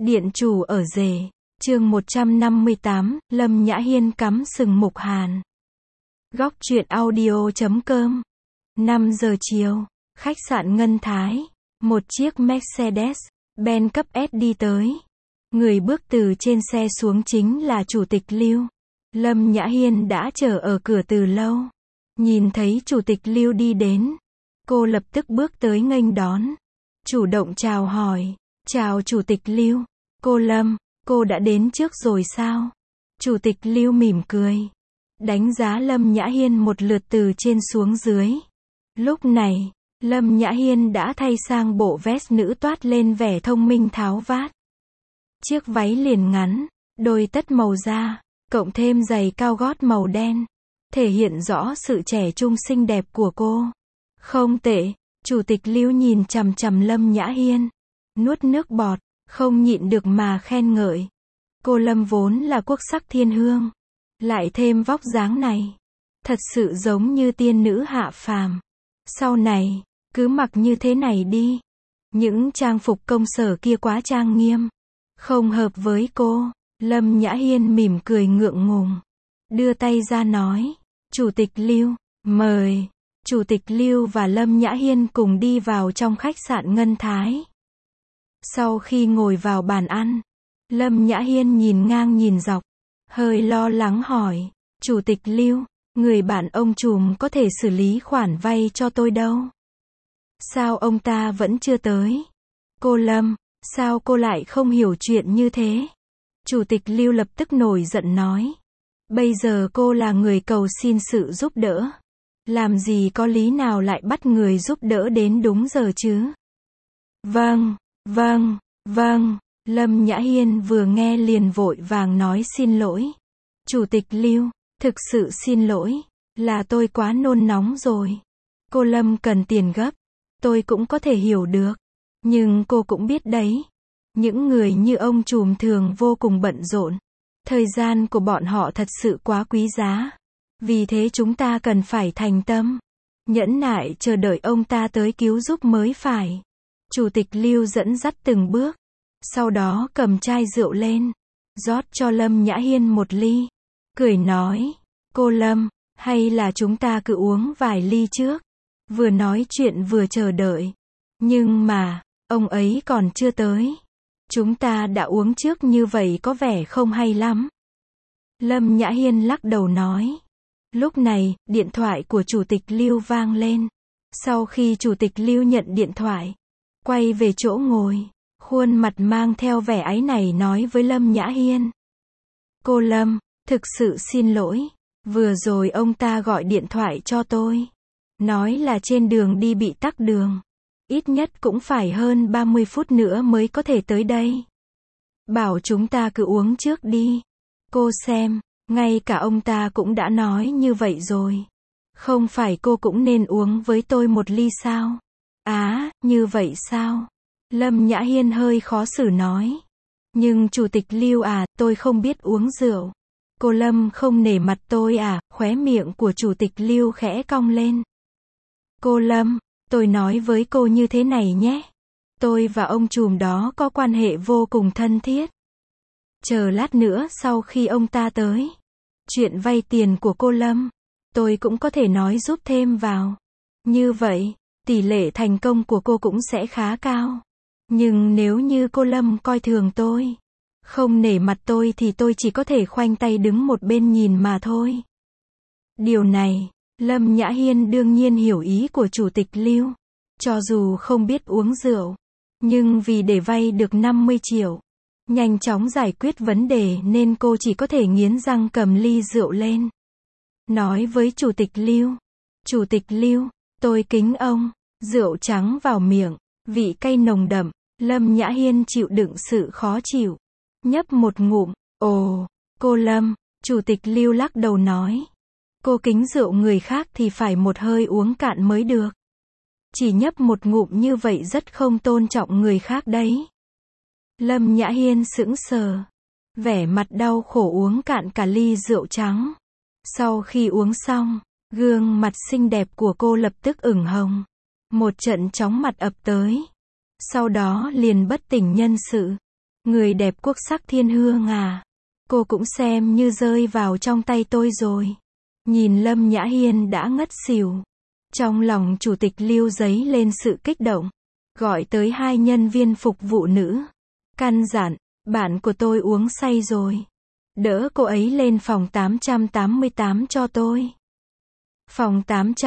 Điện chủ ở rể, chương 158, Lâm Nhã Hiên cắm sừng Mục Hàn. Góc truyện audio.com. 5 giờ chiều, khách sạn Ngân Thái, một chiếc Mercedes-Benz cấp S đi tới. Người bước từ trên xe xuống chính là Chủ tịch Lưu. Lâm Nhã Hiên đã chờ ở cửa từ lâu. Nhìn thấy Chủ tịch Lưu đi đến, cô lập tức bước tới nghênh đón. Chủ động chào hỏi, chào Chủ tịch Lưu. Cô Lâm, cô đã đến trước rồi sao? Chủ tịch Lưu mỉm cười, đánh giá Lâm Nhã Hiên một lượt từ trên xuống dưới. Lúc này, Lâm Nhã Hiên đã thay sang bộ vest nữ toát lên vẻ thông minh tháo vát. Chiếc váy liền ngắn, đôi tất màu da, cộng thêm giày cao gót màu đen, thể hiện rõ sự trẻ trung xinh đẹp của cô. Không tệ, Chủ tịch Lưu nhìn chằm chằm Lâm Nhã Hiên, nuốt nước bọt, không nhịn được mà khen ngợi. Cô Lâm vốn là quốc sắc thiên hương, lại thêm vóc dáng này, thật sự giống như tiên nữ hạ phàm. Sau này, cứ mặc như thế này đi. Những trang phục công sở kia quá trang nghiêm, không hợp với cô. Lâm Nhã Hiên mỉm cười ngượng ngùng, đưa tay ra nói, Chủ tịch Lưu, mời. Chủ tịch Lưu và Lâm Nhã Hiên cùng đi vào trong khách sạn Ngân Thái. Sau khi ngồi vào bàn ăn, Lâm Nhã Hiên nhìn ngang nhìn dọc, hơi lo lắng hỏi, Chủ tịch Lưu, người bạn ông trùm có thể xử lý khoản vay cho tôi đâu? Sao ông ta vẫn chưa tới? Cô Lâm, sao cô lại không hiểu chuyện như thế? Chủ tịch Lưu lập tức nổi giận nói, bây giờ cô là người cầu xin sự giúp đỡ, làm gì có lý nào lại bắt người giúp đỡ đến đúng giờ chứ? Vâng, Lâm Nhã Hiên vừa nghe liền vội vàng nói xin lỗi. Chủ tịch Lưu, thực sự xin lỗi, là tôi quá nôn nóng rồi. Cô Lâm cần tiền gấp, tôi cũng có thể hiểu được. Nhưng cô cũng biết đấy, những người như ông trùm thường vô cùng bận rộn. Thời gian của bọn họ thật sự quá quý giá. Vì thế chúng ta cần phải thành tâm, nhẫn nại chờ đợi ông ta tới cứu giúp mới phải. Chủ tịch Lưu dẫn dắt từng bước, sau đó cầm chai rượu lên, rót cho Lâm Nhã Hiên một ly, cười nói, cô Lâm, hay là chúng ta cứ uống vài ly trước. Vừa nói chuyện vừa chờ đợi. Nhưng mà, ông ấy còn chưa tới. Chúng ta đã uống trước như vậy có vẻ không hay lắm. Lâm Nhã Hiên lắc đầu nói. Lúc này, điện thoại của Chủ tịch Lưu vang lên. Sau khi Chủ tịch Lưu nhận điện thoại, quay về chỗ ngồi, khuôn mặt mang theo vẻ áy náy nói với Lâm Nhã Hiên. Cô Lâm, thực sự xin lỗi, vừa rồi ông ta gọi điện thoại cho tôi, nói là trên đường đi bị tắc đường, ít nhất cũng phải hơn 30 phút nữa mới có thể tới đây. Bảo chúng ta cứ uống trước đi. Cô xem, ngay cả ông ta cũng đã nói như vậy rồi. Không phải cô cũng nên uống với tôi một ly sao? Như vậy sao? Lâm Nhã Hiên hơi khó xử nói. Nhưng Chủ tịch Lưu tôi không biết uống rượu. Cô Lâm không nể mặt tôi khóe miệng của Chủ tịch Lưu khẽ cong lên. Cô Lâm, tôi nói với cô như thế này nhé. Tôi và ông trùm đó có quan hệ vô cùng thân thiết. Chờ lát nữa sau khi ông ta tới, chuyện vay tiền của cô Lâm, tôi cũng có thể nói giúp thêm vào. Như vậy, tỷ lệ thành công của cô cũng sẽ khá cao. Nhưng nếu như cô Lâm coi thường tôi, không nể mặt tôi thì tôi chỉ có thể khoanh tay đứng một bên nhìn mà thôi. Điều này, Lâm Nhã Hiên đương nhiên hiểu ý của Chủ tịch Lưu. Cho dù không biết uống rượu, nhưng vì để vay được 50 triệu, nhanh chóng giải quyết vấn đề nên cô chỉ có thể nghiến răng cầm ly rượu lên. Nói với Chủ tịch Lưu. Chủ tịch Lưu, tôi kính ông. Rượu trắng vào miệng, vị cay nồng đậm. Lâm Nhã Hiên chịu đựng sự khó chịu, nhấp một ngụm. Ồ, cô Lâm, Chủ tịch Lưu lắc đầu nói. Cô kính rượu người khác thì phải một hơi uống cạn mới được. Chỉ nhấp một ngụm như vậy rất không tôn trọng người khác đấy. Lâm Nhã Hiên sững sờ, vẻ mặt đau khổ uống cạn cả ly rượu trắng. Sau khi uống xong, gương mặt xinh đẹp của cô lập tức ửng hồng. Một trận chóng mặt ập tới. Sau đó liền bất tỉnh nhân sự. Người đẹp quốc sắc thiên hương à. Cô cũng xem như rơi vào trong tay tôi rồi. Nhìn Lâm Nhã Hiên đã ngất xỉu. Trong lòng chủ tịch Lưu dấy lên sự kích động. Gọi tới 2 nhân viên phục vụ nữ. Căn dặn, bạn của tôi uống say rồi. Đỡ cô ấy lên phòng 888 cho tôi. Phòng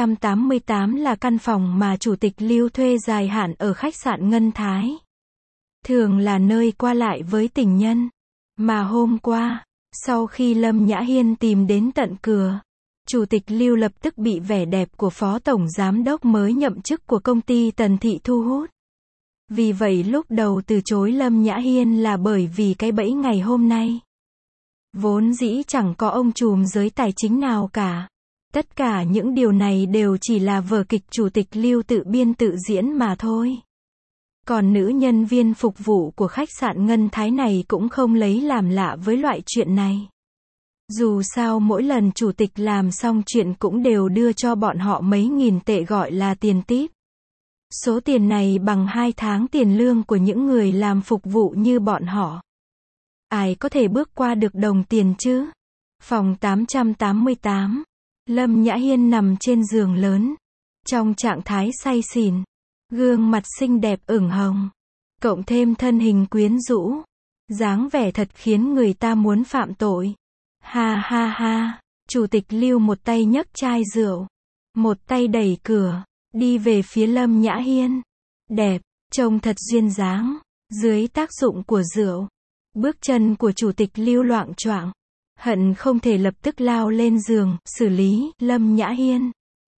888 là căn phòng mà chủ tịch Lưu thuê dài hạn ở khách sạn Ngân Thái. Thường là nơi qua lại với tình nhân. Mà hôm qua, sau khi Lâm Nhã Hiên tìm đến tận cửa, chủ tịch Lưu lập tức bị vẻ đẹp của phó tổng giám đốc mới nhậm chức của công ty Tần Thị thu hút. Vì vậy lúc đầu từ chối Lâm Nhã Hiên là bởi vì cái bẫy ngày hôm nay. Vốn dĩ chẳng có ông trùm giới tài chính nào cả. Tất cả những điều này đều chỉ là vở kịch chủ tịch Lưu tự biên tự diễn mà thôi. Còn nữ nhân viên phục vụ của khách sạn Ngân Thái này cũng không lấy làm lạ với loại chuyện này. Dù sao mỗi lần chủ tịch làm xong chuyện cũng đều đưa cho bọn họ mấy nghìn tệ gọi là tiền típ. Số tiền này bằng 2 tháng tiền lương của những người làm phục vụ như bọn họ. Ai có thể bước qua được đồng tiền chứ? Phòng 888. Lâm Nhã Hiên nằm trên giường lớn. Trong trạng thái say xỉn. Gương mặt xinh đẹp ửng hồng. Cộng thêm thân hình quyến rũ. Dáng vẻ thật khiến người ta muốn phạm tội. Ha ha ha. Chủ tịch Lưu một tay nhấc chai rượu. Một tay đẩy cửa. Đi về phía Lâm Nhã Hiên. Đẹp. Trông thật duyên dáng. Dưới tác dụng của rượu. Bước chân của chủ tịch Lưu loạng choạng. Hận không thể lập tức lao lên giường, xử lý Lâm Nhã Hiên.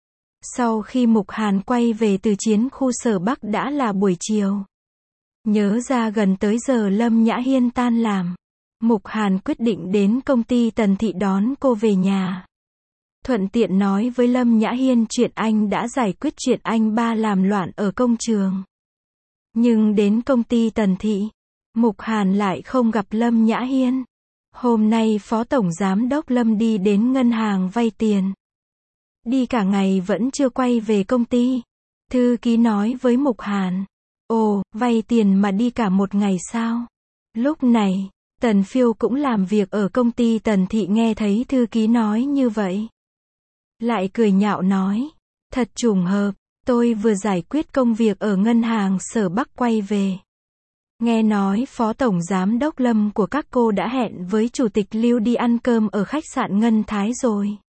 Sau khi Mục Hàn quay về từ chiến khu Sở Bắc đã là buổi chiều. Nhớ ra gần tới giờ Lâm Nhã Hiên tan làm. Mục Hàn quyết định đến công ty Tần Thị đón cô về nhà. Thuận tiện nói với Lâm Nhã Hiên chuyện anh đã giải quyết chuyện anh ba làm loạn ở công trường. Nhưng đến công ty Tần Thị, Mục Hàn lại không gặp Lâm Nhã Hiên. Hôm nay Phó Tổng Giám đốc Lâm đi đến ngân hàng vay tiền. Đi cả ngày vẫn chưa quay về công ty. Thư ký nói với Mục Hàn. Ồ, vay tiền mà đi cả một ngày sao? Lúc này, Tần Phiêu cũng làm việc ở công ty Tần Thị nghe thấy thư ký nói như vậy. Lại cười nhạo nói. Thật trùng hợp, tôi vừa giải quyết công việc ở ngân hàng Sở Bắc quay về. Nghe nói Phó Tổng Giám đốc Lâm của các cô đã hẹn với Chủ tịch Lưu đi ăn cơm ở khách sạn Ngân Thái rồi.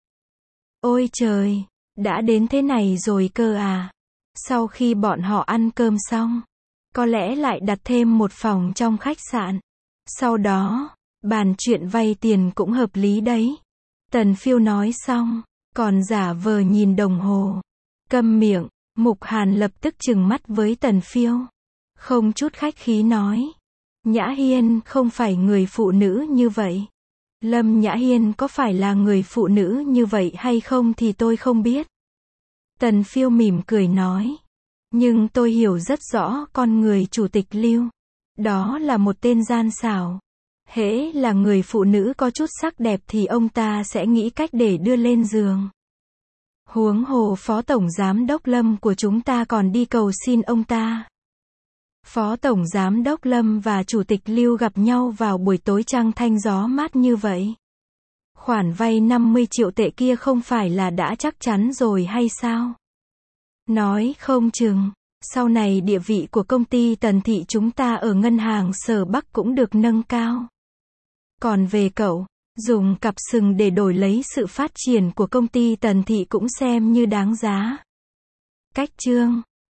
Ôi trời, đã đến thế này rồi cơ à. Sau khi bọn họ ăn cơm xong, có lẽ lại đặt thêm một phòng trong khách sạn. Sau đó, bàn chuyện vay tiền cũng hợp lý đấy. Tần Phiêu nói xong, còn giả vờ nhìn đồng hồ. Câm miệng, Mục Hàn lập tức trừng mắt với Tần Phiêu. Không chút khách khí nói. Nhã Hiên không phải người phụ nữ như vậy. Lâm Nhã Hiên có phải là người phụ nữ như vậy hay không thì tôi không biết. Tần Phiêu mỉm cười nói. Nhưng tôi hiểu rất rõ con người Chủ tịch Lưu. Đó là một tên gian xảo. Hễ là người phụ nữ có chút sắc đẹp thì ông ta sẽ nghĩ cách để đưa lên giường. Huống hồ Phó Tổng Giám đốc Lâm của chúng ta còn đi cầu xin ông ta. Phó Tổng Giám đốc Lâm và Chủ tịch Lưu gặp nhau vào buổi tối trăng thanh gió mát như vậy. Khoản vay 50 triệu tệ kia không phải là đã chắc chắn rồi hay sao? Nói không chừng, sau này địa vị của công ty Tần Thị chúng ta ở ngân hàng Sở Bắc cũng được nâng cao. Còn về cậu, dùng cặp sừng để đổi lấy sự phát triển của công ty Tần Thị cũng xem như đáng giá. Cách chương